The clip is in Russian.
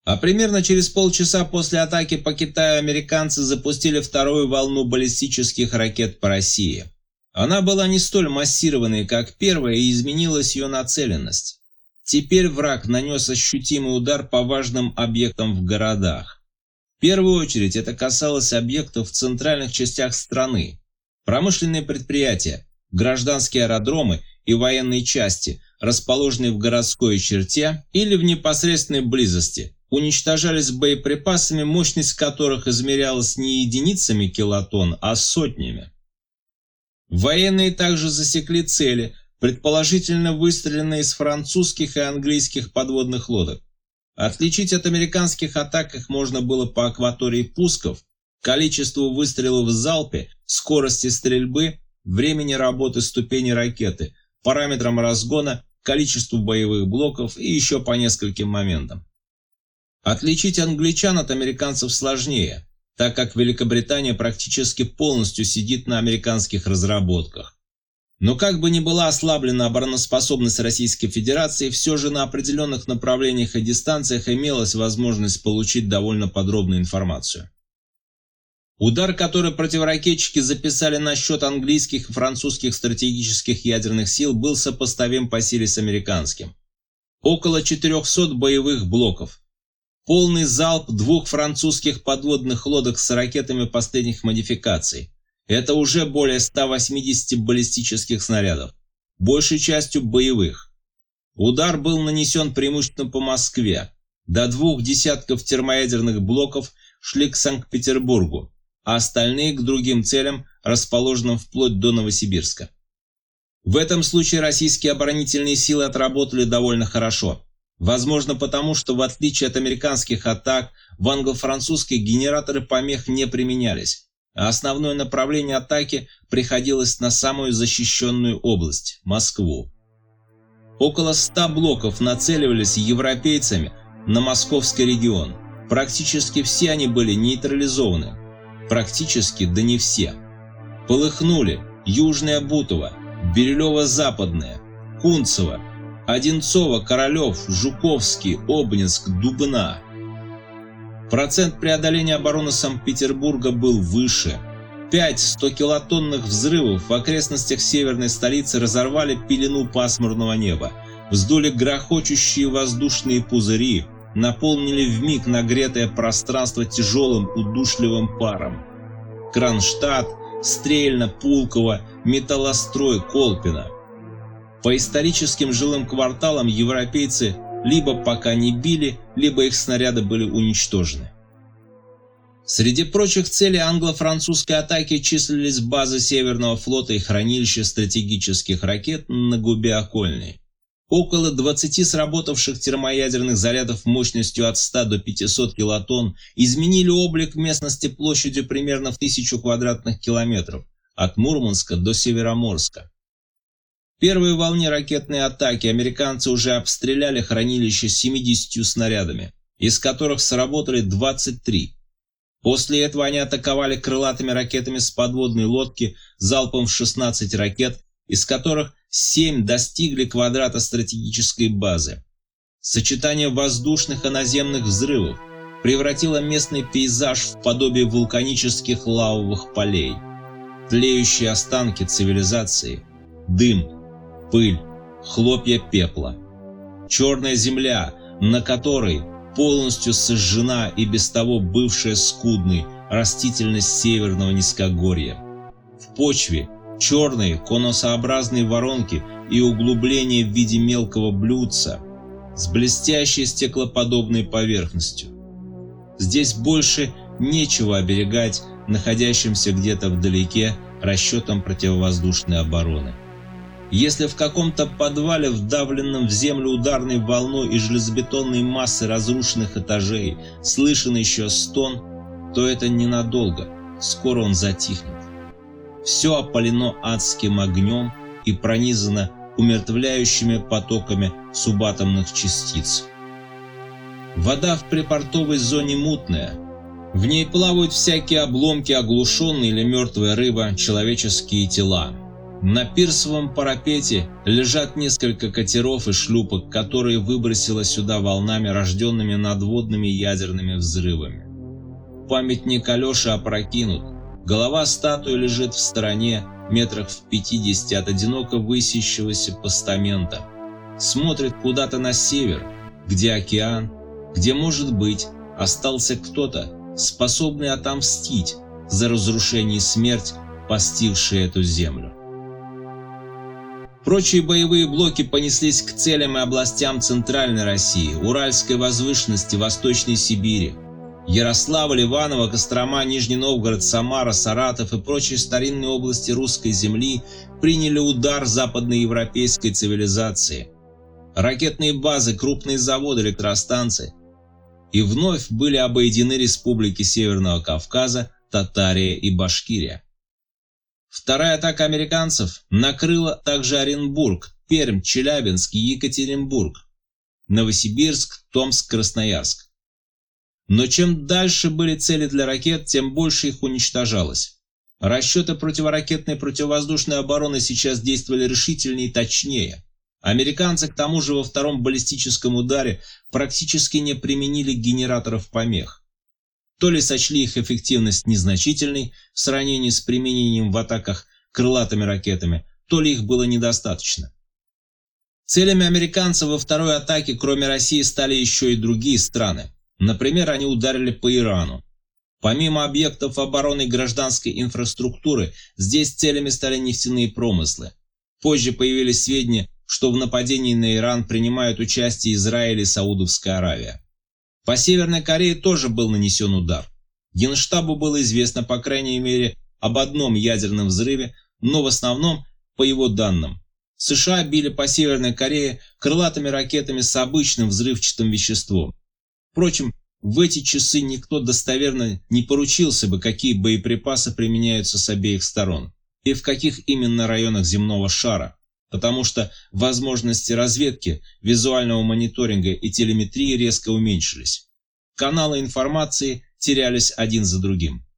А примерно через полчаса после атаки по Китаю американцы запустили вторую волну баллистических ракет по России. Она была не столь массированной, как первая, и изменилась ее нацеленность. Теперь враг нанес ощутимый удар по важным объектам в городах. В первую очередь это касалось объектов в центральных частях страны. Промышленные предприятия, гражданские аэродромы и военные части, расположенные в городской черте или в непосредственной близости, уничтожались боеприпасами, мощность которых измерялась не единицами килотонн, а сотнями. Военные также засекли цели, предположительно выстреленные из французских и английских подводных лодок. Отличить от американских атак их можно было по акватории пусков, количеству выстрелов в залпе, скорости стрельбы, времени работы ступени ракеты, параметрам разгона, количеству боевых блоков и еще по нескольким моментам. Отличить англичан от американцев сложнее, так как Великобритания практически полностью сидит на американских разработках. Но как бы ни была ослаблена обороноспособность Российской Федерации, все же на определенных направлениях и дистанциях имелась возможность получить довольно подробную информацию. Удар, который противоракетчики записали на счет английских и французских стратегических ядерных сил, был сопоставим по силе с американским. Около 400 боевых блоков. Полный залп 2 французских подводных лодок с ракетами последних модификаций. Это уже более 180 баллистических снарядов, большей частью боевых. Удар был нанесен преимущественно по Москве. До 2 десятков термоядерных блоков шли к Санкт-Петербургу, а остальные к другим целям, расположенным вплоть до Новосибирска. В этом случае российские оборонительные силы отработали довольно хорошо. Возможно потому, что в отличие от американских атак, в англо-французских генераторы помех не применялись. А основное направление атаки приходилось на самую защищенную область – Москву. Около 100 блоков нацеливались европейцами на московский регион. Практически все они были нейтрализованы. Практически, да не все. Полыхнули Южное Бутово, Бирюлево-Западное, Кунцево, Одинцово, Королев, Жуковский, Обнинск, Дубна. Процент преодоления обороны Санкт-Петербурга был выше. 5 100-килотонных взрывов в окрестностях северной столицы разорвали пелену пасмурного неба, вздули грохочущие воздушные пузыри, наполнили вмиг нагретое пространство тяжелым удушливым паром. Кронштадт, Стрельно, Пулково, Металлострой, Колпино. По историческим жилым кварталам европейцы либо пока не били, либо их снаряды были уничтожены. Среди прочих целей англо-французской атаки числились базы Северного флота и хранилища стратегических ракет на губе Окольной. Около 20 сработавших термоядерных зарядов мощностью от 100 до 500 килотонн изменили облик местности площадью примерно в 1000 квадратных километров, от Мурманска до Североморска. В первой волне ракетной атаки американцы уже обстреляли хранилище 70 снарядами, из которых сработали 23. После этого они атаковали крылатыми ракетами с подводной лодки залпом в 16 ракет, из которых 7 достигли квадрата стратегической базы. Сочетание воздушных и наземных взрывов превратило местный пейзаж в подобие вулканических лавовых полей. Тлеющие останки цивилизации, дым, пыль, хлопья пепла. Черная земля, на которой полностью сожжена и без того бывшая скудной растительность северного низкогорья. В почве черные конусообразные воронки и углубления в виде мелкого блюдца с блестящей стеклоподобной поверхностью. Здесь больше нечего оберегать находящимся где-то вдалеке расчетам противовоздушной обороны. Если в каком-то подвале, вдавленном в землю ударной волной и железобетонной массой разрушенных этажей, слышен еще стон, то это ненадолго, скоро он затихнет. Все опалено адским огнем и пронизано умертвляющими потоками субатомных частиц. Вода в припортовой зоне мутная. В ней плавают всякие обломки, оглушенные или мертвая рыба, человеческие тела. На пирсовом парапете лежат несколько катеров и шлюпок, которые выбросило сюда волнами, рожденными надводными ядерными взрывами. Памятник Алёши опрокинут. Голова статуи лежит в стороне, метрах в 50 от одиноко высящегося постамента. Смотрит куда-то на север, где океан, где, может быть, остался кто-то, способный отомстить за разрушение и смерть, постигшие эту землю. Прочие боевые блоки понеслись к целям и областям Центральной России, Уральской возвышенности, Восточной Сибири. Ярославль, Иваново, Кострома, Нижний Новгород, Самара, Саратов и прочие старинные области русской земли приняли удар западноевропейской цивилизации. Ракетные базы, крупные заводы, электростанции. И вновь были обойдены республики Северного Кавказа, Татария и Башкирия. Вторая атака американцев накрыла также Оренбург, Пермь, Челябинск и Екатеринбург, Новосибирск, Томск, Красноярск. Но чем дальше были цели для ракет, тем больше их уничтожалось. Расчеты противоракетной и противовоздушной обороны сейчас действовали решительнее и точнее. Американцы, к тому же, во втором баллистическом ударе практически не применили генераторов помех. То ли сочли их эффективность незначительной в сравнении с применением в атаках крылатыми ракетами, то ли их было недостаточно. Целями американцев во второй атаке, кроме России, стали еще и другие страны. Например, они ударили по Ирану. Помимо объектов обороны и гражданской инфраструктуры, здесь целями стали нефтяные промыслы. Позже появились сведения, что в нападении на Иран принимают участие Израиль и Саудовская Аравия. По Северной Корее тоже был нанесен удар. Генштабу было известно, по крайней мере, об одном ядерном взрыве, но в основном, по его данным, США били по Северной Корее крылатыми ракетами с обычным взрывчатым веществом. Впрочем, в эти часы никто достоверно не поручился бы, какие боеприпасы применяются с обеих сторон и в каких именно районах земного шара, потому что возможности разведки, визуального мониторинга и телеметрии резко уменьшились. Каналы информации терялись один за другим.